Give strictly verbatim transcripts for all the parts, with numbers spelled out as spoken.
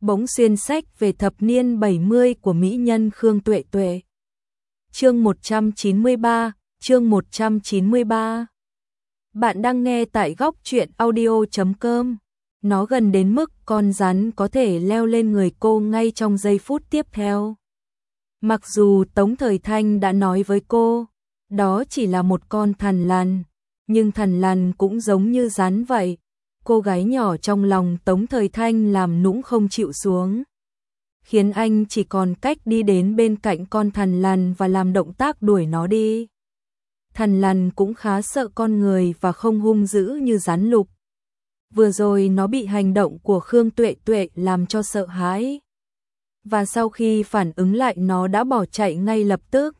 bỗng xuyên sách về thập niên bảy mươi của mỹ nhân Khương Tuệ Tuệ. Chương một trăm chín mươi ba, chương một trăm chín mươi ba. Bạn đang nghe tại góc truyện audio chấm com. Nó gần đến mức con rắn có thể leo lên người cô ngay trong giây phút tiếp theo. Mặc dù Tống Thời Thanh đã nói với cô, đó chỉ là một con thằn lằn, nhưng thằn lằn cũng giống như rắn vậy. Cô gái nhỏ trong lòng Tống Thời Thanh làm nũng không chịu xuống, khiến anh chỉ còn cách đi đến bên cạnh con thằn lằn và làm động tác đuổi nó đi. Thằn lằn cũng khá sợ con người và không hung dữ như rắn lục. Vừa rồi nó bị hành động của Khương Tuệ Tuệ làm cho sợ hãi, và sau khi phản ứng lại nó đã bỏ chạy ngay lập tức.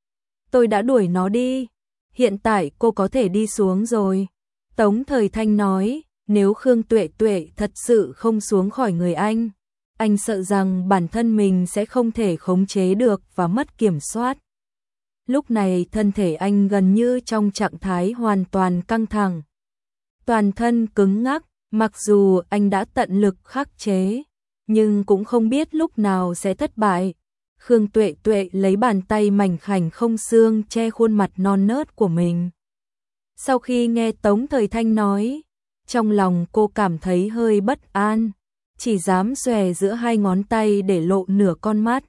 Tôi đã đuổi nó đi, hiện tại cô có thể đi xuống rồi. Tống Thời Thanh nói, nếu Khương Tuệ Tuệ thật sự không xuống khỏi người anh, anh sợ rằng bản thân mình sẽ không thể khống chế được và mất kiểm soát. Lúc này thân thể anh gần như trong trạng thái hoàn toàn căng thẳng, toàn thân cứng ngắc, mặc dù anh đã tận lực khắc chế, nhưng cũng không biết lúc nào sẽ thất bại. Khương Tuệ Tuệ lấy bàn tay mảnh khảnh không xương che khuôn mặt non nớt của mình. Sau khi nghe Tống Thời Thanh nói, trong lòng cô cảm thấy hơi bất an, chỉ dám xòe giữa hai ngón tay để lộ nửa con mắt,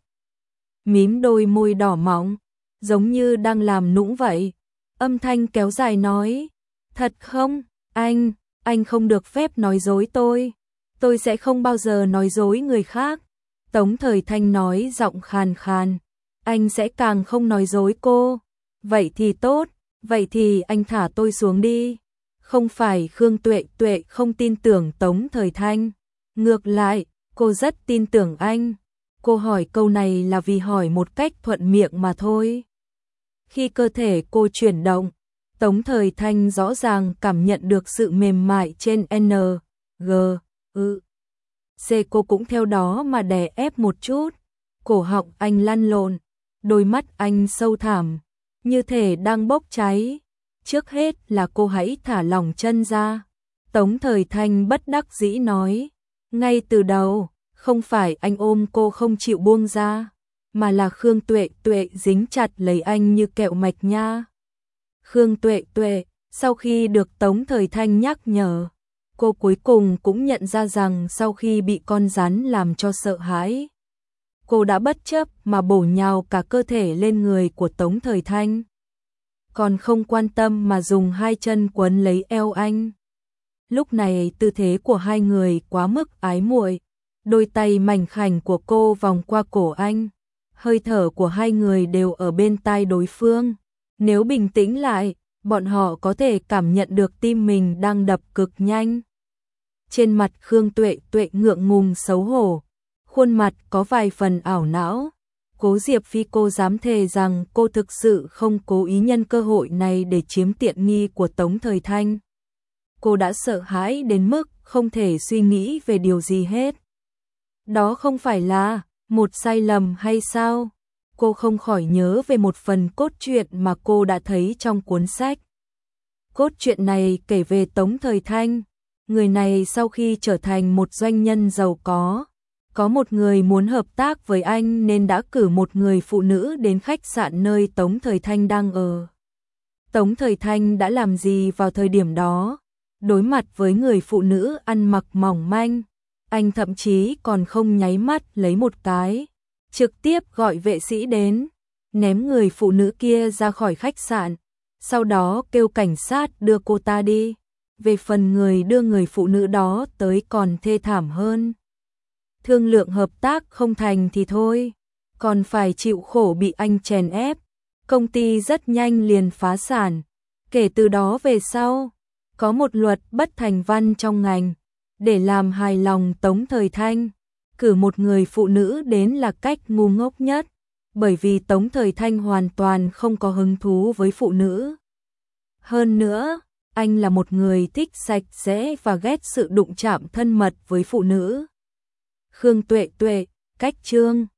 mím đôi môi đỏ mọng, giống như đang làm nũng vậy. Âm thanh kéo dài nói, thật không, anh, anh không được phép nói dối tôi, tôi sẽ không bao giờ nói dối người khác. Tống Thời Thanh nói giọng khàn khàn, anh sẽ càng không nói dối cô. Vậy thì tốt, vậy thì anh thả tôi xuống đi. Không phải Khương Tuệ Tuệ không tin tưởng Tống Thời Thanh, ngược lại, cô rất tin tưởng anh. Cô hỏi câu này là vì hỏi một cách thuận miệng mà thôi. Khi cơ thể cô chuyển động, Tống Thời Thanh rõ ràng cảm nhận được sự mềm mại trên N, G, ư. C cô cũng theo đó mà đè ép một chút. Cổ họng anh lăn lộn, đôi mắt anh sâu thẳm, như thể đang bốc cháy. Trước hết là cô hãy thả lỏng chân ra. Tống Thời Thanh bất đắc dĩ nói, ngay từ đầu, không phải anh ôm cô không chịu buông ra, mà là Khương Tuệ Tuệ dính chặt lấy anh như kẹo mạch nha. Khương Tuệ Tuệ, sau khi được Tống Thời Thanh nhắc nhở, cô cuối cùng cũng nhận ra rằng sau khi bị con rắn làm cho sợ hãi, cô đã bất chấp mà bổ nhào cả cơ thể lên người của Tống Thời Thanh, còn không quan tâm mà dùng hai chân quấn lấy eo anh. Lúc này tư thế của hai người quá mức ái muội, đôi tay mảnh khảnh của cô vòng qua cổ anh, hơi thở của hai người đều ở bên tai đối phương. Nếu bình tĩnh lại, bọn họ có thể cảm nhận được tim mình đang đập cực nhanh. Trên mặt Khương Tuệ Tuệ ngượng ngùng xấu hổ, khuôn mặt có vài phần ảo não. Cố Diệp Phi cô dám thề rằng cô thực sự không cố ý nhân cơ hội này để chiếm tiện nghi của Tống Thời Thanh. Cô đã sợ hãi đến mức không thể suy nghĩ về điều gì hết. Đó không phải là một sai lầm hay sao? Cô không khỏi nhớ về một phần cốt truyện mà cô đã thấy trong cuốn sách. Cốt truyện này kể về Tống Thời Thanh. Người này sau khi trở thành một doanh nhân giàu có, có một người muốn hợp tác với anh nên đã cử một người phụ nữ đến khách sạn nơi Tống Thời Thanh đang ở. Tống Thời Thanh đã làm gì vào thời điểm đó? Đối mặt với người phụ nữ ăn mặc mỏng manh, anh thậm chí còn không nháy mắt lấy một cái, trực tiếp gọi vệ sĩ đến, ném người phụ nữ kia ra khỏi khách sạn, sau đó kêu cảnh sát đưa cô ta đi. Về phần người đưa người phụ nữ đó tới còn thê thảm hơn. Thương lượng hợp tác không thành thì thôi, còn phải chịu khổ bị anh chèn ép. Công ty rất nhanh liền phá sản. Kể từ đó về sau, có một luật bất thành văn trong ngành, để làm hài lòng Tống Thời Thanh, cử một người phụ nữ đến là cách ngu ngốc nhất, bởi vì Tống Thời Thanh hoàn toàn không có hứng thú với phụ nữ. Hơn nữa, anh là một người thích sạch sẽ và ghét sự đụng chạm thân mật với phụ nữ. Khương Tuệ Tuệ, cách chương